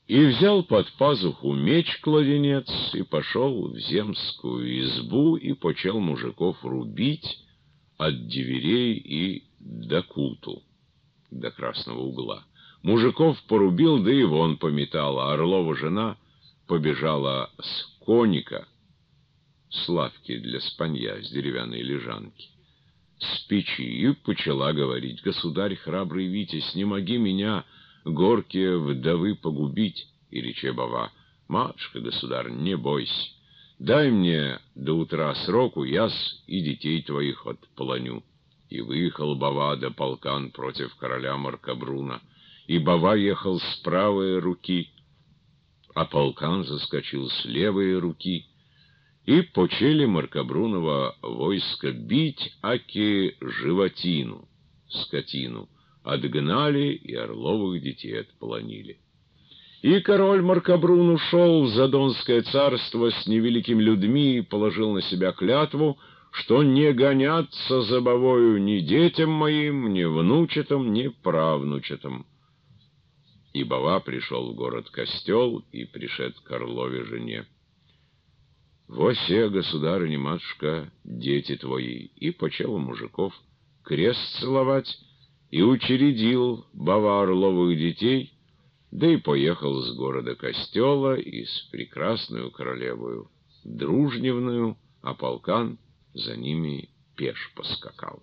И взял под пазуху меч-кладенец и пошел в земскую избу и почел мужиков рубить от дверей и до куту, до красного угла. Мужиков порубил, да и вон пометал, а Орлова жена побежала с коника, с лавки для спанья, с деревянной лежанки, с печи, и почала говорить: «Государь, храбрый Витязь, не моги меня, горькие вдовы, погубить». И рече Бава: «Матушка, государь, не бойся, дай мне до утра сроку, яс и детей твоих отполоню». И выехал Бава да полкан против короля Маркобруна, и Бава ехал с правой руки, а полкан заскочил с левой руки, и почели Маркобрунова войско бить, аки животину, скотину, отгнали и Орловых детей отполонили. И король Маркобрун ушел в Задонское царство с невеликими людьми и положил на себя клятву, что не гоняться за Бавою ни детям моим, ни внучатам, ни правнучатам. И Бава пришел в город-костел и пришед к Орлове жене: «Восе, государыня, матушка, дети твои». И почел мужиков крест целовать, и учредил Бава Орловых детей, да и поехал с города-костела и с прекрасную королевою Дружневную, а полкан за ними пеш поскакал.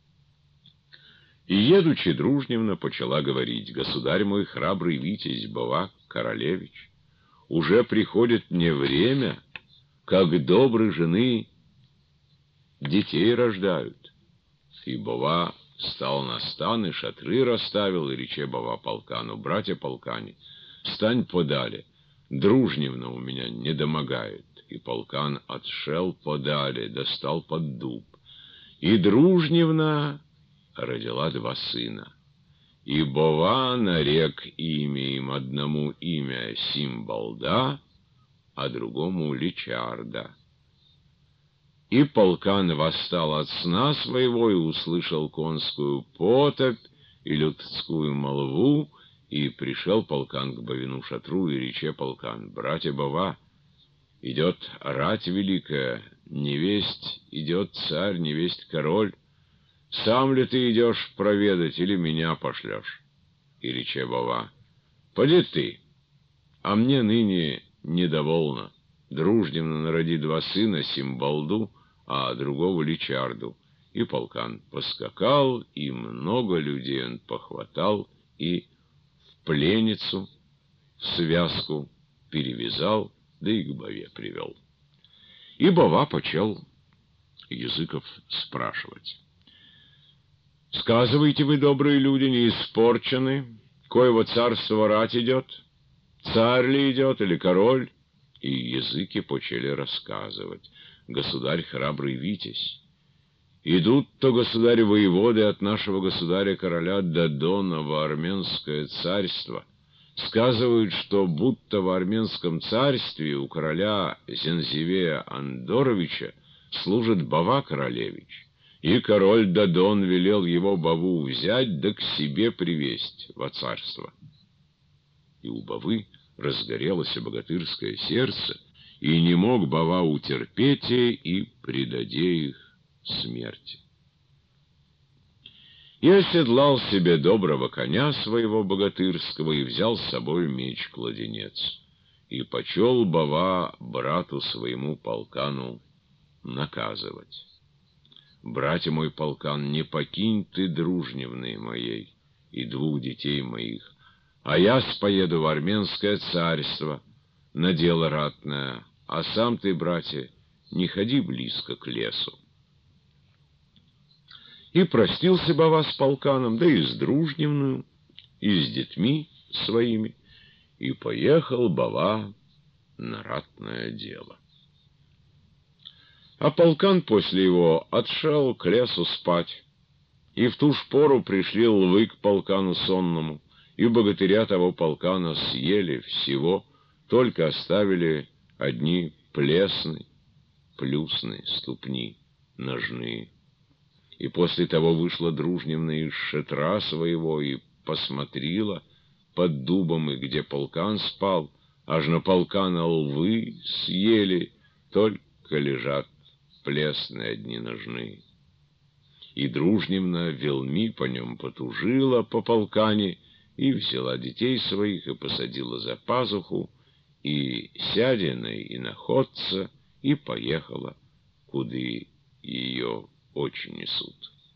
И, едучи, Дружневна почала говорить: «Государь мой, храбрый Витязь Бава Королевич, уже приходит мне время, как добрые жены детей рождают». И Бава стал на стан, и шатры расставил, и рече Бава полкану: «Братья полкане, стань подали, Дружневна у меня не домогает». И полкан отшел подали, достал под дуб. И Дружневна родила 2 сына. И Бава нарек имя им: одному имя Симбалда, а другому Личарда. И полкан восстал от сна своего и услышал конскую потопь и людскую молву, и пришел полкан к Бавину шатру, и рече полкан: «Братья Бава, идет рать великая, невесть идет царь, невесть король. Сам ли ты идешь проведать, или меня пошлешь?» И рече Бава: «Поди ты, а мне ныне недовольно. Дружневна народи 2 сына, Симбалду, а другого Личарду». И полкан поскакал, и много людей он похватал, и в пленницу, в связку перевязал, да и к Баве привел. И Бава почел языков спрашивать: «Сказывайте вы, добрые люди, не испорчены, коего царство рать идет? Царь ли идет, или король?» И языки почели рассказывать: «Государь, храбрый Витязь, идут-то, государь, воеводы от нашего государя-короля Додона во Армянское царство. Сказывают, что будто в Армянском царстве у короля Зензивея Андоровича служит Бава Королевич, и король Додон велел его Баву взять да к себе привесть во царство». И у Бавы разгорелось богатырское сердце, и не мог Бава утерпеть и предаде их смерти. И оседлал себе доброго коня своего богатырского, и взял с собой меч-кладенец, и почел Бава брату своему полкану наказывать: «Братья мой полкан, не покинь ты Дружневны моей и 2 детей моих, а я поеду в Армянское царство на дело ратное, а сам ты, братья, не ходи близко к лесу». И простился Бава с полканом, да и с Дружневную, и с детьми своими, и поехал Бава на ратное дело. А полкан после его отшел к лесу спать, и в ту ж пору пришли львы к полкану сонному, и богатыря того полкана съели всего, только оставили одни плесны, плюсны, ступни, ножные. И после того вышла Дружневна из шатра своего и посмотрела, под дубом, и где полкан спал, аж на полкана лвы съели, только лежат плесны одни ножны. И Дружневна велми по нем потужила по полкане, и взяла детей своих, и посадила за пазуху, и сядиной, и находца, и поехала, куды ее очень несут.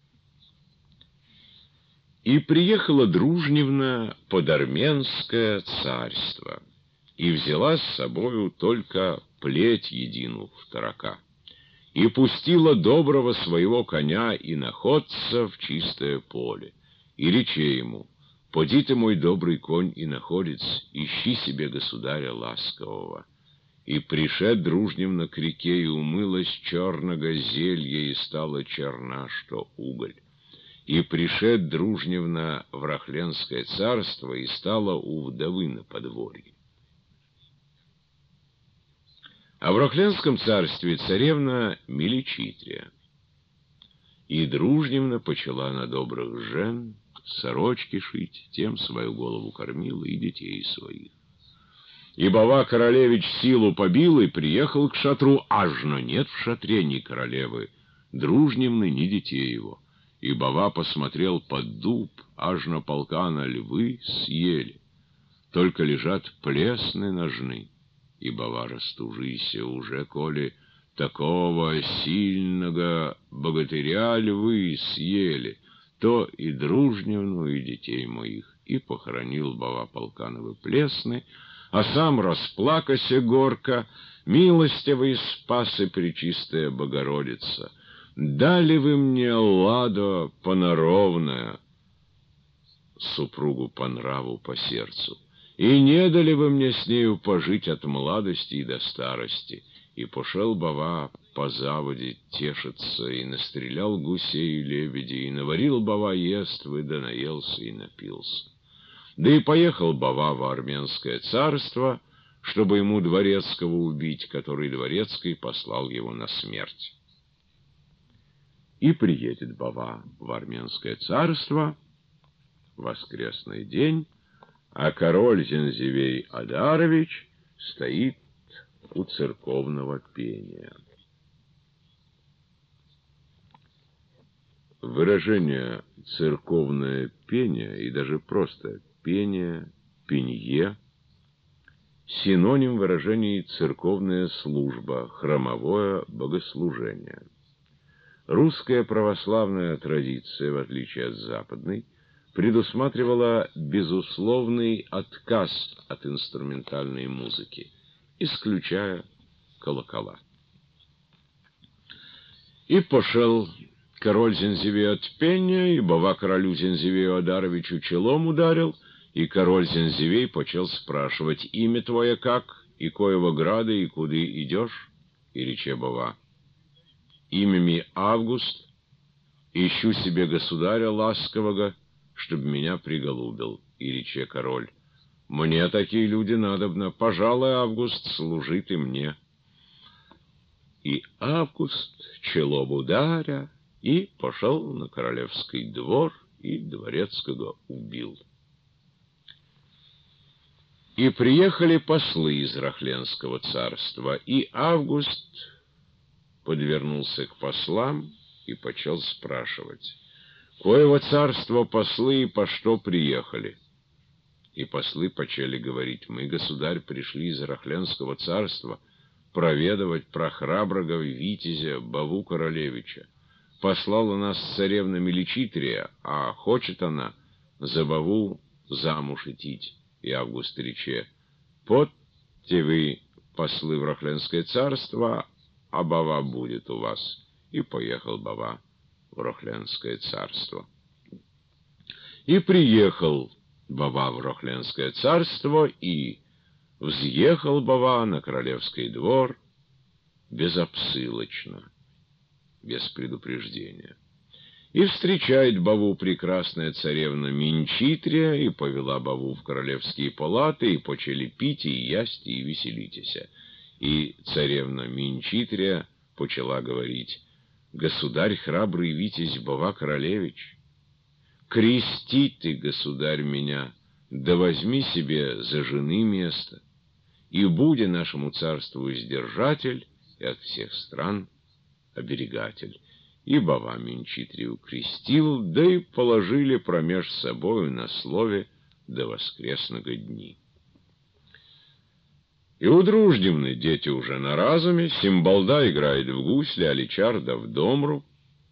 И приехала Дружневна под Армянское царство, и взяла с собою только плеть едину второка, и пустила доброго своего коня и находца в чистое поле, и рече ему: «Поди ты, мой добрый конь и находец, ищи себе государя ласкового». И пришед Дружневна к реке, и умылась черного зелья, и стала черна, что уголь. И пришед Дружневна в Рахленское царство, и стала у вдовы на подворье. А в Рахленском царстве царевна Меличитрия. И Дружневна почала на добрых жен сорочки шить, тем свою голову кормила и детей своих. И Бава-королевич силу побил и приехал к шатру, аж но нет в шатре ни королевы Дружневны, ни детей его. И Бава посмотрел под дуб, аж на полкана львы съели, только лежат плесны ножны. И Бава растужися уже, коли такого сильного богатыря львы съели, то и Дружневну, и детей моих. И похоронил Бава полкановы плесны, а сам расплакася горько, милостивый спас и пречистая Богородица. Дали вы мне, ладо понаровная, супругу по нраву, по сердцу, и не дали вы мне с нею пожить от младости и до старости. И пошел Бава по заводе тешиться, и настрелял гусей и лебедей, и наварил Бава ествы, да наелся и напился. Да и поехал Бава в Армянское царство, чтобы ему дворецкого убить, который дворецкий послал его на смерть. И приедет Бава в Армянское царство в воскресный день, а король Зензивей Адарович стоит у церковного пения. Выражение «церковное пение» и даже просто «пение», «пенье» — синоним выражений «церковная служба», «храмовое богослужение». Русская православная традиция, в отличие от западной, предусматривала безусловный отказ от инструментальной музыки, исключая колокола. И пошел король Зензивей от пения, и Бава королю Зензивею Адаровичу челом ударил, и король Зензивей почел спрашивать: «Имя твое как, и коего града, и куды идешь?» И рече Бава: «Имя ми Август, ищу себе государя ласкового, чтоб меня приголубил». И рече король: «Мне такие люди надобно, пожалуй, Август, служи ты мне». И Август челом ударя, и пошел на королевский двор, и дворецкого убил. И приехали послы из Рахленского царства, и Август подвернулся к послам и почел спрашивать: «Коего царства послы и по что приехали?» И послы почали говорить: «Мы, государь, пришли из Рахленского царства проведывать про храброго витязя Баву королевича. Послала нас царевна Меличитрия, а хочет она за Баву замуж идти». И Август рече: «Подте вы, послы в Рахленское царство, а Бава будет у вас». И поехал Бава в Рахленское царство. И приехал Бава в Рахленское царство, и взъехал Бава на королевский двор безобсылочно, без предупреждения. И встречает Баву прекрасная царевна Минчитрия, и повела Баву в королевские палаты, и почели пить, и ясть, и веселитеся. И царевна Минчитрия почела говорить: «Государь, храбрый витязь Бава королевич, крести ты, государь, меня да возьми себе за жены место, и буди нашему царству издержатель и от всех стран оберегатель. И Бава Минчитрию крестил, да и положили промеж собою на слове до воскресного дни. И у Дружневны дети уже на разуме, Симбалда играет в гусли, а Личар да в домру.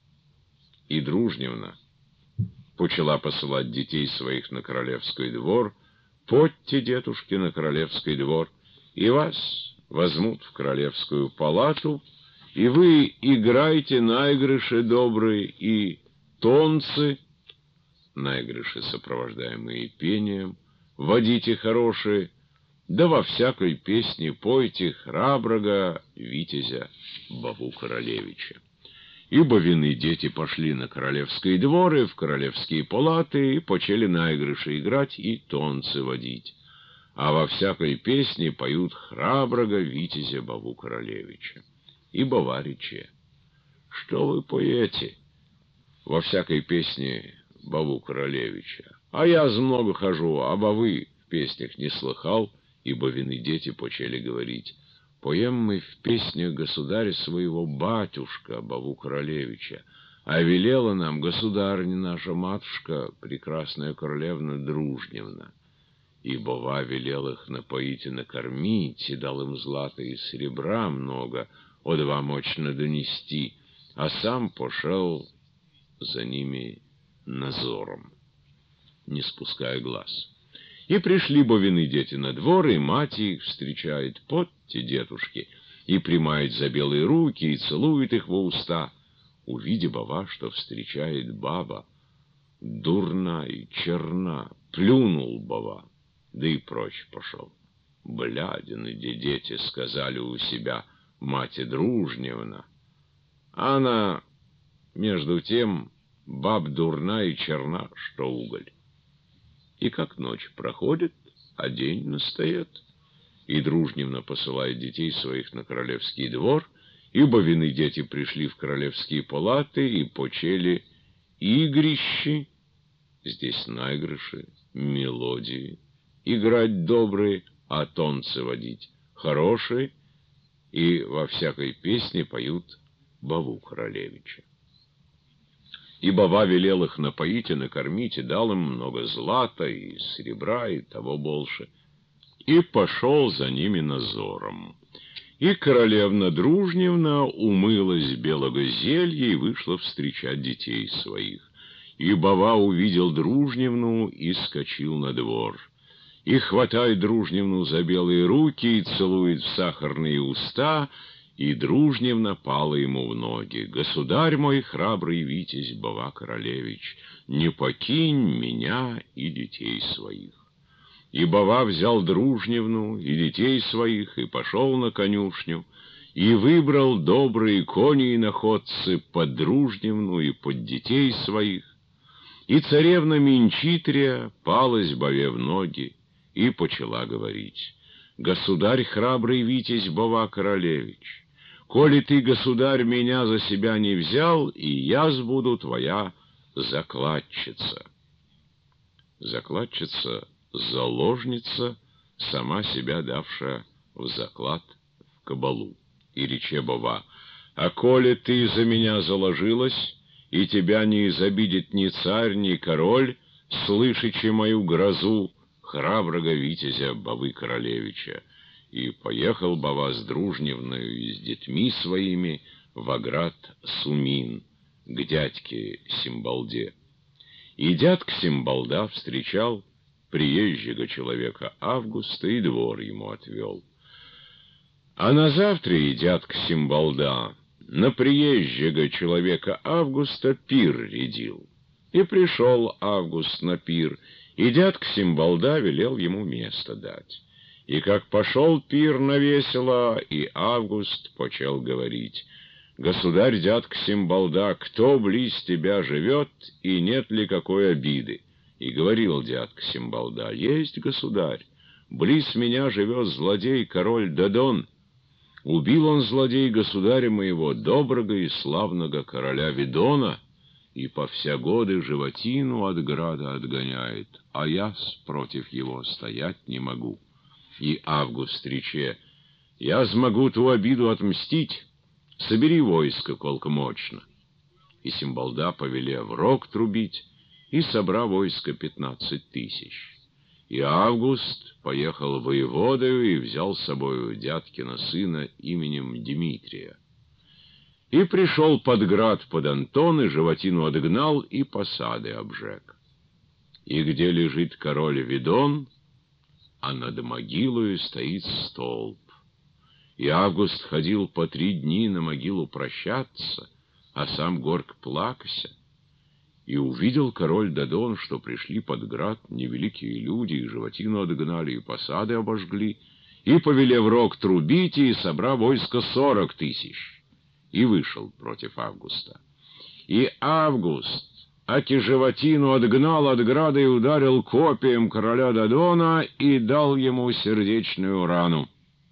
И Дружневна почала посылать детей своих на королевский двор: «Подьте, детушки, на королевский двор, и вас возьмут в королевскую палату, и вы играйте наигрыши добрые и тонцы», наигрыши, сопровождаемые пением, «водите хорошие, да во всякой песне пойте храброго витязя Баву Королевича». И Бавины дети пошли на королевские дворы, в королевские палаты, и почели наигрыши играть и тонцы водить. А во всякой песне поют храброго витязя Баву Королевича. И Бава рече: «Что вы поете во всякой песне Баву Королевича? А я много хожу, а Бавы в песнях не слыхал». И Бавины дети почели говорить: «Поем мы в песнях государя своего батюшка Баву Королевича, а велела нам государыня наша матушка, прекрасная королевна Дружневна». И Бава велел их напоить и накормить, и дал им злата и серебра много, о два мощно донести, а сам пошел за ними назором, не спуская глаз. И пришли Бавины дети на двор, и мать их встречает: «Подьте, детушки», и примает за белые руки, и целует их во уста. Увидя Бава, что встречает баба, дурна и черна, плюнул Бава, да и прочь пошел. «Блядины дети», — сказали у себя мать Дружневна. Она, между тем, баб дурна и черна, что уголь. И как ночь проходит, а день настает, и Дружневна посылает детей своих на королевский двор, и Бавины дети пришли в королевские палаты и почели игрищи, здесь наигрыши, мелодии, играть добрые, а тонцы водить хорошие, и во всякой песне поют Баву Королевича. И Бава велел их напоить и накормить, и дал им много злата и серебра, и того больше, и пошел за ними назором. И королевна Дружневна умылась белого зелья и вышла встречать детей своих. И Бава увидел Дружневну и скочил на двор. И хватает Дружневну за белые руки и целует в сахарные уста, и Дружневна пала ему в ноги: «Государь мой, храбрый витязь Бава Королевич, не покинь меня и детей своих». И Бава взял Дружневну и детей своих и пошел на конюшню, и выбрал добрые кони и находцы под Дружневну и под детей своих. И царевна Минчитрия палась Баве в ноги и почала говорить: «Государь, храбрый витязь Бава Королевич, коли ты, государь, меня за себя не взял, и я сбуду твоя закладчица». Закладчица — заложница, сама себя давшая в заклад в кабалу. И рече Бава: «А коли ты за меня заложилась, и тебя не изобидит ни царь, ни король, слышачи мою грозу храброго витязя Бавы Королевича». И поехал Бава с Дружневною и с детьми своими в оград Сумин, к дядьке Симбалде. И дядька Симбалда встречал приезжего человека Августа и двор ему отвел. А назавтра и дядька Симбалда на приезжего человека Августа пир рядил. И пришел Август на пир, и дядька Симбалда велел ему место дать. И как пошел пир навесело, и Август почел говорить: «Государь, дядька Симбалда, кто близ тебя живет, и нет ли какой обиды?» И говорил дядька Симбалда: «Есть, государь, близ меня живет злодей король Дадон. Убил он, злодей, государя моего, доброго и славного короля Видона, и по вся годы животину от града отгоняет, а я против его стоять не могу. И Август рече: я смогу ту обиду отмстить, собери войско, колко мощно. И Симбалда повеле в рог трубить, и собра войско 15 000. И Август поехал воеводою и взял с собою дядькина сына именем Дмитрия. И пришел под град под Антон, и животину отгнал, и посады обжег. И где лежит король Видон, а над могилою стоит столб. И Август ходил по 3 дни на могилу прощаться, а сам горько плакася. И увидел король Дадон, что пришли под град невеликие люди, и животину отгнали, и посады обожгли, и повели в рог трубите, и собра войско 40 000. И вышел против Августа. И Август, аки животину отгнал от града и ударил копием короля Дадона и дал ему сердечную рану.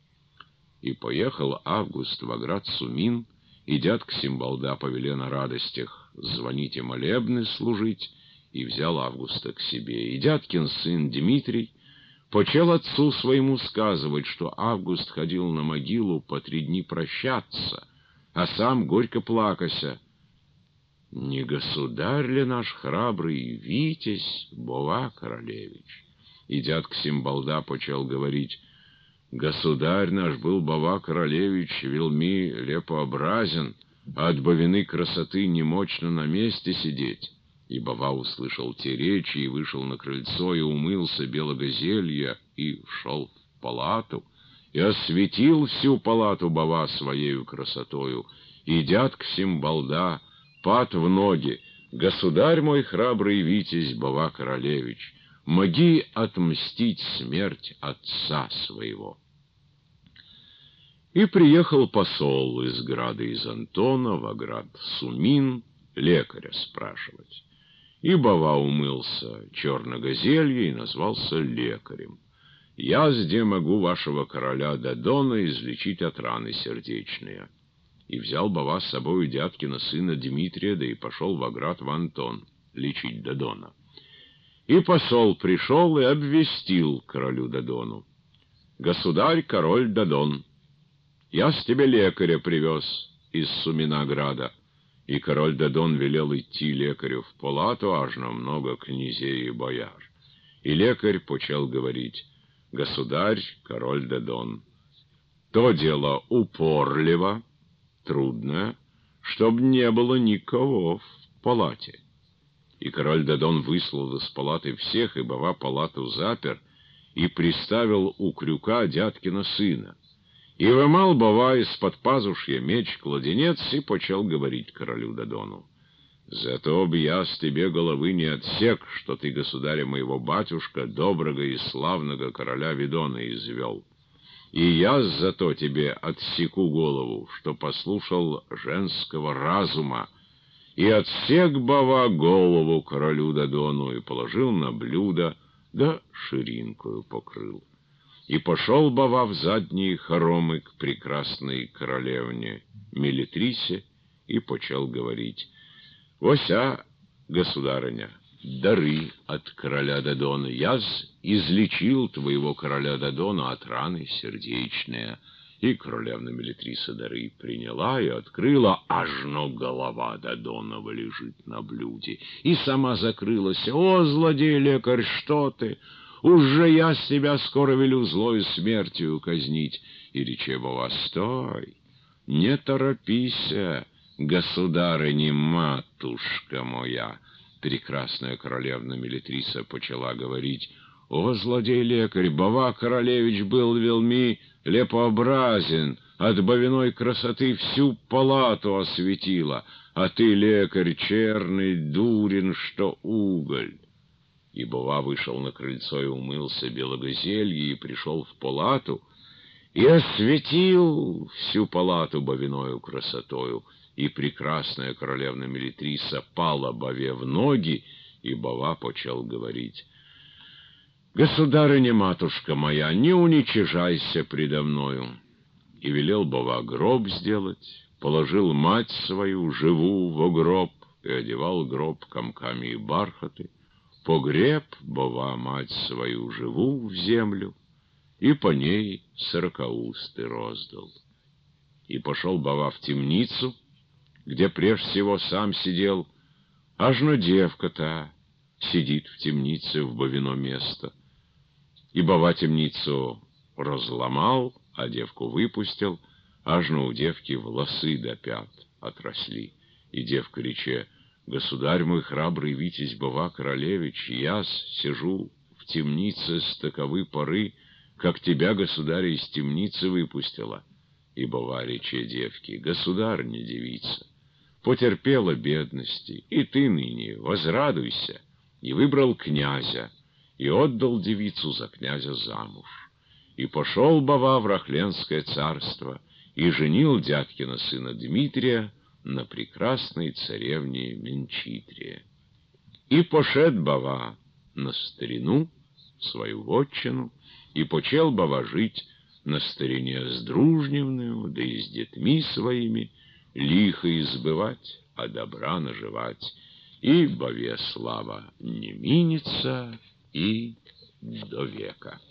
И поехал Август во град Сумин, и дядка Симбалда повеле на радостях звонить и молебны служить, и взял Августа к себе. И дядкин сын Дмитрий почел отцу своему сказывать, что Август ходил на могилу по 3 дни прощаться, а сам горько плакася: не государь ли наш храбрый Витязь Бова Королевич? И дядка Симбалда почел говорить: государь наш был Бова Королевич велми лепообразен, а от бовины красоты немочно на месте сидеть. И Бова услышал те речи, и вышел на крыльцо, и умылся белого зелья, и вшел в палату, и осветил всю палату Бова своею красотою. И дядка Симбалда пад в ноги: государь мой храбрый Витязь Бова Королевич, моги отмстить смерть отца своего. И приехал посол из града из Антона во град Сумин лекаря спрашивать. И Бова умылся черного зелья и назвался лекарем. Я сде могу вашего короля Дадона излечить от раны сердечные. И взял Бова с собою дядкина сына Дмитрия, да и пошел во град в Антон лечить Дадона. И посол пришел и обвестил королю Дадону: государь король Дадон, я с тебе лекаря привез из Суминограда. И король Дадон велел идти лекарю в палату, аж на много князей и бояр. И лекарь почел говорить: государь король Дадон, то дело упорливо, трудное, чтоб не было никого в палате. И король Дадон выслал из палаты всех, и Бова палату запер, и приставил у крюка дядкина сына. И вымал Бова из-под пазушья меч-кладенец и почел говорить королю Дадону: зато б я с тебе головы не отсек, что ты государя моего батюшка, доброго и славного короля Видона, извел. И я зато тебе отсеку голову, что послушал женского разума. И отсек Бова голову королю Дадону и положил на блюдо, да ширинкою покрыл. И пошел Бова в задние хоромы к прекрасной королевне Мелитрисе и почел говорить: «Вося, государыня, дары от короля Дадона. Я излечил твоего короля Дадона от раны сердечные». И королевна Мелитриса дары приняла и открыла, ажно голова Дадонова лежит на блюде. И сама закрылась: «О, злодей-лекарь, что ты? Уже я себя скоро велю злою смертью казнить». И рече Бова: «Стой, не торопися, государыня-матушка моя». Прекрасная королевна Мелитриса почала говорить: «О, злодей-лекарь, Бова Королевич был велми лепообразен, от бовиной красоты всю палату осветила, а ты, лекарь, черный дурен, что уголь». И Бова вышел на крыльцо и умылся белого зелья, и пришел в палату, и осветил всю палату бовиною красотою. И прекрасная королевна Мелитриса пала Бове в ноги, и Бова почел говорить: «Государыня-матушка моя, не уничижайся предо мною». И велел Бова гроб сделать, положил мать свою живу во гроб, и одевал гроб комками и бархаты, погреб, бова, мать свою живу в землю, и по ней 40 роздал. И пошел бова в темницу, где прежде всего сам сидел, ажно девка-то сидит в темнице в бовино место. И бова темницу разломал, а девку выпустил, ажно у девки волосы до пят отросли. И девка рече: «Государь мой храбрый витязь бова королевич, я сижу в темнице с таковы поры, как тебя, государь, из темницы выпустила». И бова рече девки: «Государыня девица, потерпела бедности, и ты ныне возрадуйся». И выбрал князя, и отдал девицу за князя замуж. И пошел бова в Рахленское царство, и женил дядькина сына Дмитрия на прекрасной царевне Менчитрия. И пошед бова на старину, в свою вотчину, и почел бова жить на старине с дружневную, да и с детьми своими, лихо избывать, а добра наживать. И бове слава не минется и до века.